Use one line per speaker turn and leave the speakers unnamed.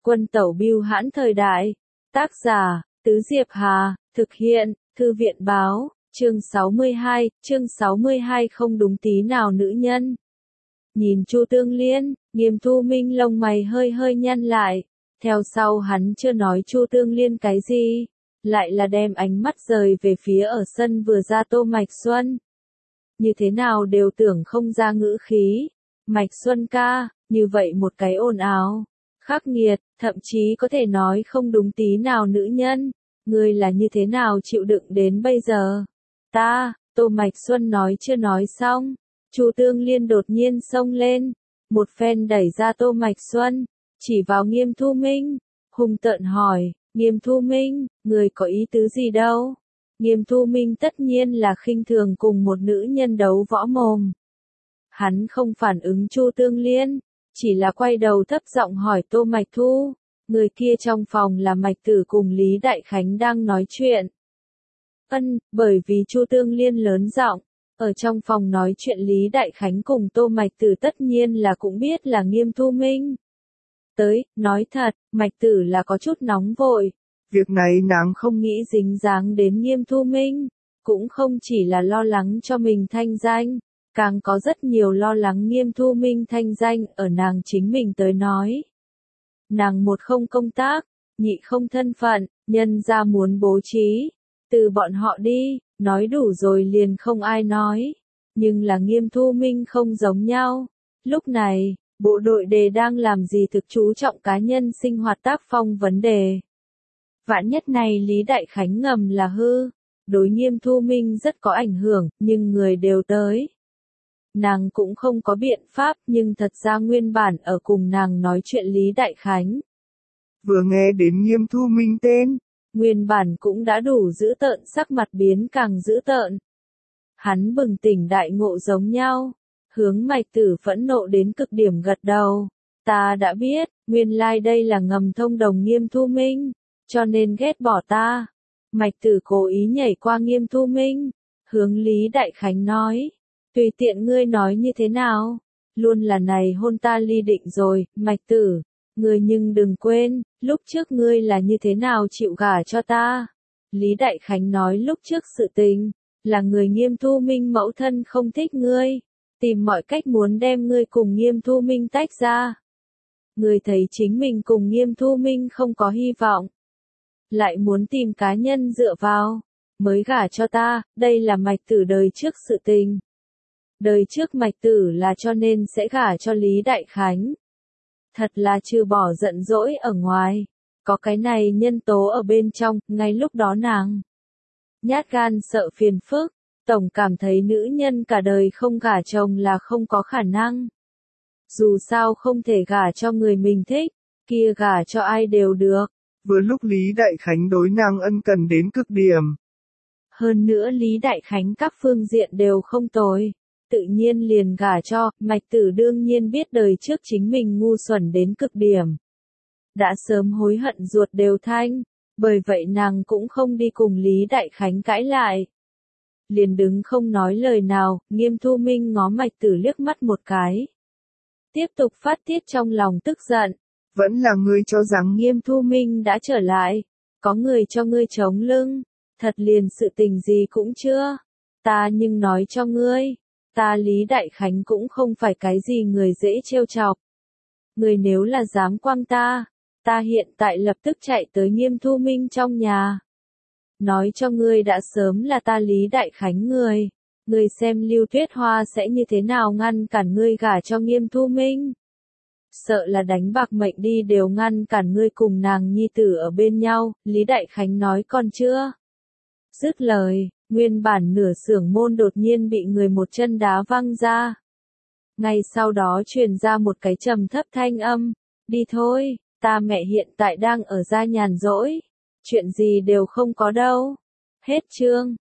Quân tẩu bưu hãn thời đại. Tác giả, Tứ Diệp Hà, thực hiện, Thư viện báo, chương 62 không đúng tí nào nữ nhân. Nhìn Chu Tương Liên, Nghiêm Thu Minh lông mày hơi hơi nhăn lại, theo sau hắn chưa nói Chu Tương Liên cái gì, lại là đem ánh mắt rời về phía ở sân vừa ra Tô Mạch Xuân. Như thế nào đều tưởng không ra ngữ khí, Mạch Xuân ca, như vậy một cái ồn ào, khắc nghiệt, thậm chí có thể nói không đúng tí nào nữ nhân, ngươi là như thế nào chịu đựng đến bây giờ? Tô Mạch Xuân nói chưa nói xong, Chu Tương Liên đột nhiên xông lên, một phen đẩy ra Tô Mạch Xuân, chỉ vào Nghiêm Thu Minh, hung tợn hỏi, Nghiêm Thu Minh, người có ý tứ gì đâu? Nghiêm Thu Minh tất nhiên là khinh thường cùng một nữ nhân đấu võ mồm. Hắn không phản ứng Chu Tương Liên, chỉ là quay đầu thấp giọng hỏi Tô Mạch Thu, người kia trong phòng là Mạch Tử cùng Lý Đại Khánh đang nói chuyện. Bởi vì Chu Tương Liên lớn giọng, ở trong phòng nói chuyện Lý Đại Khánh cùng Tô Mạch Tử tất nhiên là cũng biết là Nghiêm Thu Minh. Nói thật, Mạch Tử là có chút nóng vội. Việc này nàng không nghĩ dính dáng đến Nghiêm Thu Minh, cũng không chỉ là lo lắng cho mình thanh danh, càng có rất nhiều lo lắng Nghiêm Thu Minh thanh danh ở nàng chính mình tới nói. Nàng một không công tác, nhị không thân phận, nhân ra muốn bố trí, từ bọn họ đi, nói đủ rồi liền không ai nói. Nhưng là Nghiêm Thu Minh không giống nhau. Lúc này, bộ đội đề đang làm gì thực chú trọng cá nhân sinh hoạt tác phong vấn đề. Vạn nhất này Lý Đại Khánh ngầm là hư, đối Nghiêm Thu Minh rất có ảnh hưởng, nhưng người đều tới. Nàng cũng không có biện pháp, nhưng thật ra nguyên bản ở cùng nàng nói chuyện Lý Đại Khánh. Vừa nghe đến Nghiêm Thu Minh tên, nguyên bản cũng đã đủ dữ tợn, sắc mặt biến càng dữ tợn. Hắn bừng tỉnh đại ngộ giống nhau, hướng Mạch Tử phẫn nộ đến cực điểm gật đầu. Ta đã biết, nguyên lai đây là ngầm thông đồng Nghiêm Thu Minh, cho nên ghét bỏ ta. Mạch Tử cố ý nhảy qua Nghiêm Thu Minh, hướng Lý Đại Khánh nói, tùy tiện ngươi nói như thế nào, luôn là này hôn ta ly định rồi, Mạch Tử, ngươi nhưng đừng quên, lúc trước ngươi là như thế nào chịu gả cho ta. Lý Đại Khánh nói lúc trước sự tình, là người Nghiêm Thu Minh mẫu thân không thích ngươi, tìm mọi cách muốn đem ngươi cùng Nghiêm Thu Minh tách ra. Ngươi thấy chính mình cùng Nghiêm Thu Minh không có hy vọng, lại muốn tìm cá nhân dựa vào, mới gả cho ta, đây là Mạch Tử đời trước sự tình. Đời trước Mạch Tử là cho nên sẽ gả cho Lý Đại Khánh. Thật là trừ bỏ giận dỗi ở ngoài, có cái này nhân tố ở bên trong, ngay lúc đó nàng nhát gan sợ phiền phức, tổng cảm thấy nữ nhân cả đời không gả chồng là không có khả năng. Dù sao không thể gả cho người mình thích, kia gả cho ai đều được.
Vừa lúc Lý Đại Khánh đối nàng ân cần đến cực điểm.
Hơn nữa Lý Đại Khánh các phương diện đều không tồi, tự nhiên liền gả cho. Mạch Tử đương nhiên biết đời trước chính mình ngu xuẩn đến cực điểm, đã sớm hối hận ruột đều thanh, bởi vậy nàng cũng không đi cùng Lý Đại Khánh cãi lại. Liền đứng không nói lời nào, Nghiêm Thu Minh ngó Mạch Tử liếc mắt một cái, tiếp tục phát tiết trong lòng tức giận.
Vẫn là ngươi cho rằng
Nghiêm Thu Minh đã trở lại, có người cho ngươi chống lưng, thật liền sự tình gì cũng chưa. Ta nhưng nói cho ngươi, ta Lý Đại Khánh cũng không phải cái gì người dễ trêu chọc. Ngươi nếu là dám quăng ta hiện tại lập tức chạy tới Nghiêm Thu Minh trong nhà. Nói cho ngươi đã sớm là ta Lý Đại Khánh người. Ngươi xem Lưu Tuyết Hoa sẽ như thế nào ngăn cản ngươi gả cho Nghiêm Thu Minh. Sợ là đánh bạc mệnh đi đều ngăn cản ngươi cùng nàng nhi tử ở bên nhau, Lý Đại Khánh nói còn chưa. Dứt lời, nguyên bản nửa xưởng môn đột nhiên bị người một chân đá văng ra. Ngay sau đó truyền ra một cái trầm thấp thanh âm, đi thôi, ta mẹ hiện tại đang ở gia nhàn rỗi, chuyện gì đều không có đâu. Hết chương.